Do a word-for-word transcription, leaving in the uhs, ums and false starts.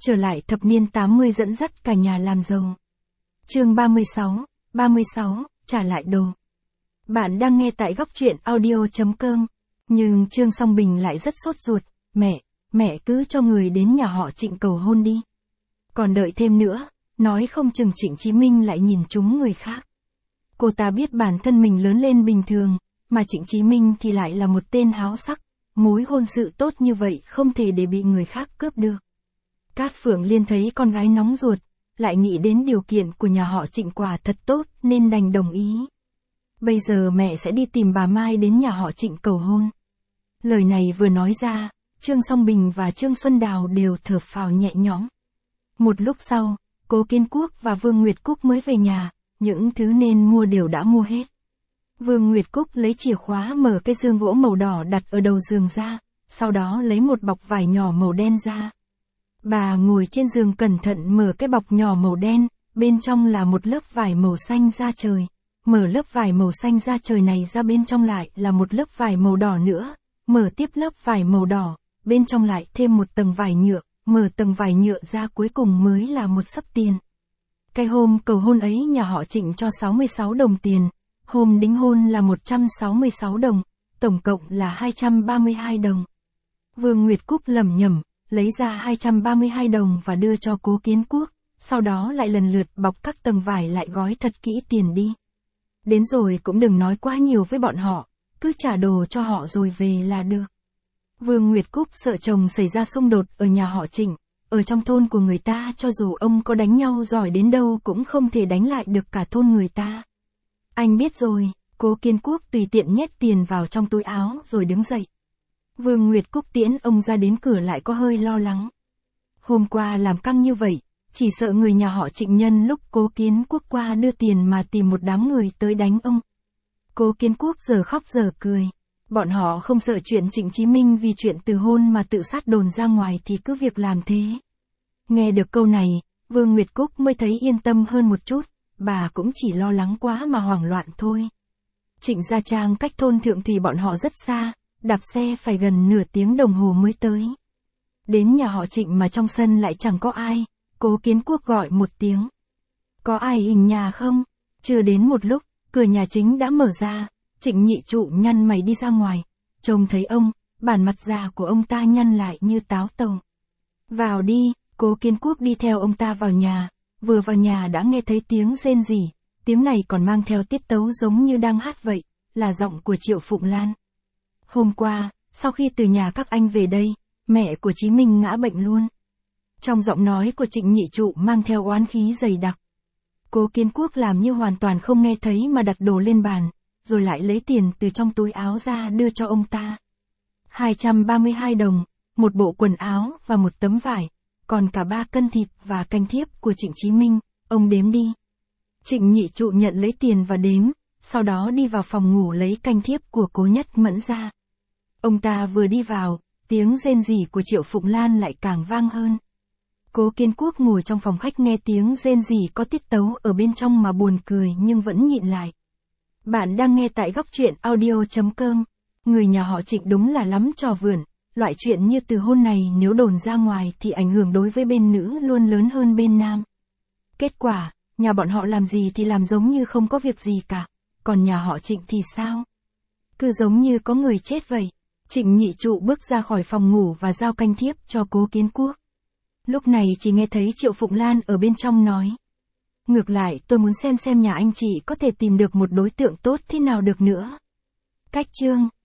trở lại thập niên tám mươi dẫn dắt cả nhà làm giàu. Chương ba mươi sáu, ba mươi sáu, trả lại đồ. Bạn đang nghe tại góc truyện audio chấm com. Nhưng Trương Song Bình lại rất sốt ruột, mẹ, mẹ cứ cho người đến nhà họ Trịnh cầu hôn đi. Còn đợi thêm nữa, nói không chừng Trịnh Chí Minh lại nhìn trúng người khác. Cô ta biết bản thân mình lớn lên bình thường, mà Trịnh Chí Minh thì lại là một tên háo sắc, mối hôn sự tốt như vậy không thể để bị người khác cướp được. Cát Phượng Liên thấy con gái nóng ruột, lại nghĩ đến điều kiện của nhà họ Trịnh quả thật tốt nên đành đồng ý. Bây giờ mẹ sẽ đi tìm bà Mai đến nhà họ Trịnh cầu hôn. Lời này vừa nói ra, Trương Song Bình và Trương Xuân Đào đều thở phào nhẹ nhõm. Một lúc sau, Cố Kiến Quốc và Vương Nguyệt Cúc mới về nhà, những thứ nên mua đều đã mua hết. Vương Nguyệt Cúc lấy chìa khóa mở cái giường gỗ màu đỏ đặt ở đầu giường ra, sau đó lấy một bọc vải nhỏ màu đen ra. Bà ngồi trên giường cẩn thận mở cái bọc nhỏ màu đen, bên trong là một lớp vải màu xanh da trời. Mở lớp vải màu xanh da trời này ra bên trong lại là một lớp vải màu đỏ nữa. Mở tiếp lớp vải màu đỏ, bên trong lại thêm một tầng vải nhựa, mở tầng vải nhựa ra cuối cùng mới là một xấp tiền. Cái hôm cầu hôn ấy nhà họ Trịnh cho sáu mươi sáu đồng tiền, hôm đính hôn là một trăm sáu mươi sáu đồng, tổng cộng là hai trăm ba mươi hai đồng. Vương Nguyệt Cúc lẩm nhẩm, lấy ra hai trăm ba mươi hai đồng và đưa cho Cố Kiến Quốc, sau đó lại lần lượt bọc các tầng vải lại gói thật kỹ tiền đi. Đến rồi cũng đừng nói quá nhiều với bọn họ, cứ trả đồ cho họ rồi về là được. Vương Nguyệt Cúc sợ chồng xảy ra xung đột ở nhà họ Trịnh, ở trong thôn của người ta cho dù ông có đánh nhau giỏi đến đâu cũng không thể đánh lại được cả thôn người ta. Anh biết rồi, Cố Kiến Quốc tùy tiện nhét tiền vào trong túi áo rồi đứng dậy. Vương Nguyệt Cúc tiễn ông ra đến cửa lại có hơi lo lắng. Hôm qua làm căng như vậy, chỉ sợ người nhà họ Trịnh nhân lúc Cố Kiến Quốc qua đưa tiền mà tìm một đám người tới đánh ông. Cố Kiến Quốc giờ khóc giờ cười. Bọn họ không sợ chuyện Trịnh Chí Minh vì chuyện từ hôn mà tự sát đồn ra ngoài thì cứ việc làm thế. Nghe được câu này, Vương Nguyệt Cúc mới thấy yên tâm hơn một chút, bà cũng chỉ lo lắng quá mà hoảng loạn thôi. Trịnh Gia Trang cách thôn Thượng Thủy bọn họ rất xa, đạp xe phải gần nửa tiếng đồng hồ mới tới. Đến nhà họ Trịnh mà trong sân lại chẳng có ai, Cố Kiến Quốc gọi một tiếng. Có ai hình nhà không? Chưa đến một lúc, cửa nhà chính đã mở ra, Trịnh Nhị Trụ nhăn mày đi ra ngoài, trông thấy ông, bản mặt già của ông ta nhăn lại như táo tàu. Vào đi, Cố Kiến Quốc đi theo ông ta vào nhà, vừa vào nhà đã nghe thấy tiếng rên rỉ, tiếng này còn mang theo tiết tấu giống như đang hát vậy, là giọng của Triệu Phụng Lan. Hôm qua, sau khi từ nhà các anh về đây, mẹ của Chí Minh ngã bệnh luôn. Trong giọng nói của Trịnh Nhị Trụ mang theo oán khí dày đặc. Cố Kiến Quốc làm như hoàn toàn không nghe thấy mà đặt đồ lên bàn, rồi lại lấy tiền từ trong túi áo ra đưa cho ông ta. hai trăm ba mươi hai đồng, một bộ quần áo và một tấm vải, còn cả ba cân thịt và canh thiếp của Trịnh Chí Minh, ông đếm đi. Trịnh Nhị Trụ nhận lấy tiền và đếm, sau đó đi vào phòng ngủ lấy canh thiếp của Cố Nhất Mẫn ra. Ông ta vừa đi vào, tiếng rên rỉ của Triệu Phụng Lan lại càng vang hơn. Cố Kiến Quốc ngồi trong phòng khách nghe tiếng rên rỉ có tiết tấu ở bên trong mà buồn cười nhưng vẫn nhịn lại. Bạn đang nghe tại góc truyện audio chấm com. Người nhà họ Trịnh đúng là lắm trò vườn, loại chuyện như từ hôn này nếu đồn ra ngoài thì ảnh hưởng đối với bên nữ luôn lớn hơn bên nam. Kết quả, nhà bọn họ làm gì thì làm giống như không có việc gì cả, còn nhà họ Trịnh thì sao? Cứ giống như có người chết vậy. Trịnh Nhị Trụ bước ra khỏi phòng ngủ và giao canh thiếp cho Cố Kiến Quốc. Lúc này chỉ nghe thấy Triệu Phụng Lan ở bên trong nói. Ngược lại tôi muốn xem xem nhà anh chị có thể tìm được một đối tượng tốt thế nào được nữa. Cách chương